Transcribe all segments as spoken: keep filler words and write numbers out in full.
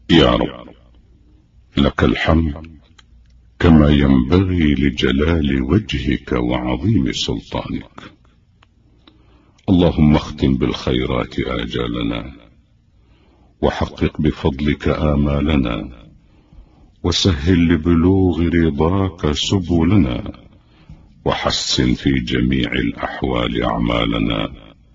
يا رب، لك الحمد كما ينبغي لجلال وجهك وعظيم سلطانك. اللهم اختم بالخيرات آجالنا، وحقق بفضلك آمالنا، وسهل لبلوغ رضاك سبلنا، وحسن في جميع الأحوال أعمالنا.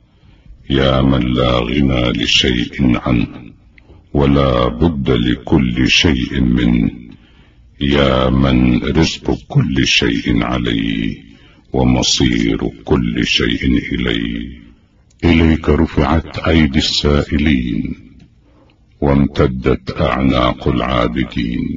يا من لا غنى لشيء عنه ولا بد لكل شيء منه، يا من رزق كل شيء عليه ومصير كل شيء إليه. إليك رفعت أيدي السائلين وامتدت أعناق العابدين.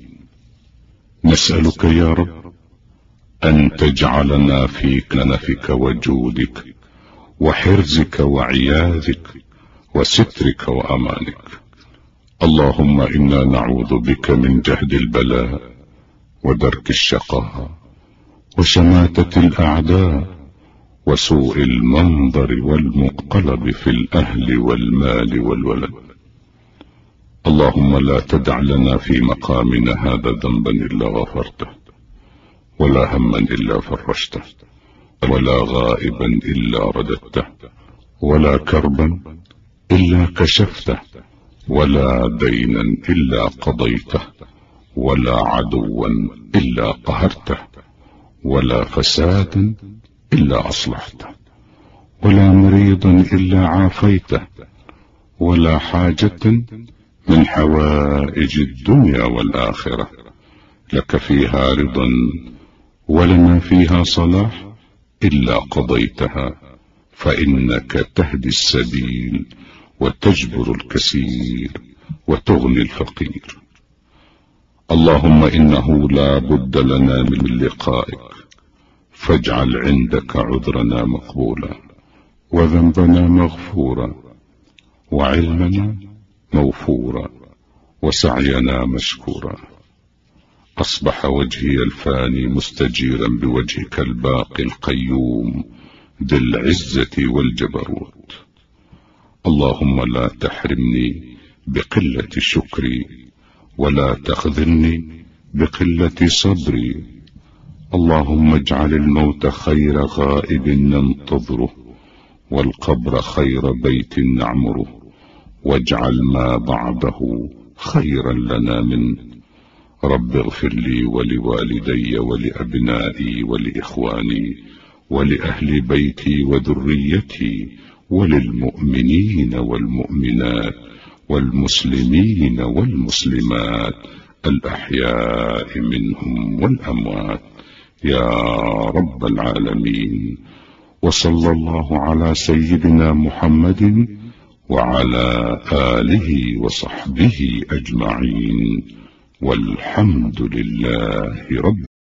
نسألك يا رب أن تجعلنا في كنفك وجودك وحرزك وعياذك وسترك وأمانك. اللهم إنا نعوذ بك من جهد البلاء ودرك الشقاء وشماتة الأعداء وسوء المنظر والمنقلب في الأهل والمال والولد. اللهم لا تدع لنا في مقامنا هذا ذنبا إلا غفرته، ولا هما إلا فرجته، ولا غائبا إلا رددته، ولا كربا إلا كشفته، ولا دينا إلا قضيته، ولا عدوا إلا قهرته، ولا فسادا إلا أصلحته، ولا مريضا إلا عافيته، ولا حاجة من حوائج الدنيا والآخرة لك فيها رضا ولنا فيها صلاح إلا قضيتها، فإنك تهدي السبيل وتجبر الكثير وتغني الفقير. اللهم إنه لا بد لنا من لقائك، فاجعل عندك عذرنا مقبولا، وذنبنا مغفورا، وعلمنا موفورا، وسعينا مشكورا. أصبح وجهي الفاني مستجيرا بوجهك الباقي القيوم ذي العزة والجبروت. اللهم لا تحرمني بقلة شكري، ولا تخذلني بقلة صبري. اللهم اجعل الموت خير غائب ننتظره، والقبر خير بيت نعمره، واجعل ما بعده خيرا لنا منه. رب اغفر لي ولوالدي ولأبنائي ولإخواني ولأهل بيتي وذريتي وللمؤمنين والمؤمنات والمسلمين والمسلمات الأحياء منهم والأموات يا رب العالمين. وصلى الله على سيدنا محمد وعلى آله وصحبه أجمعين، والحمد لله رب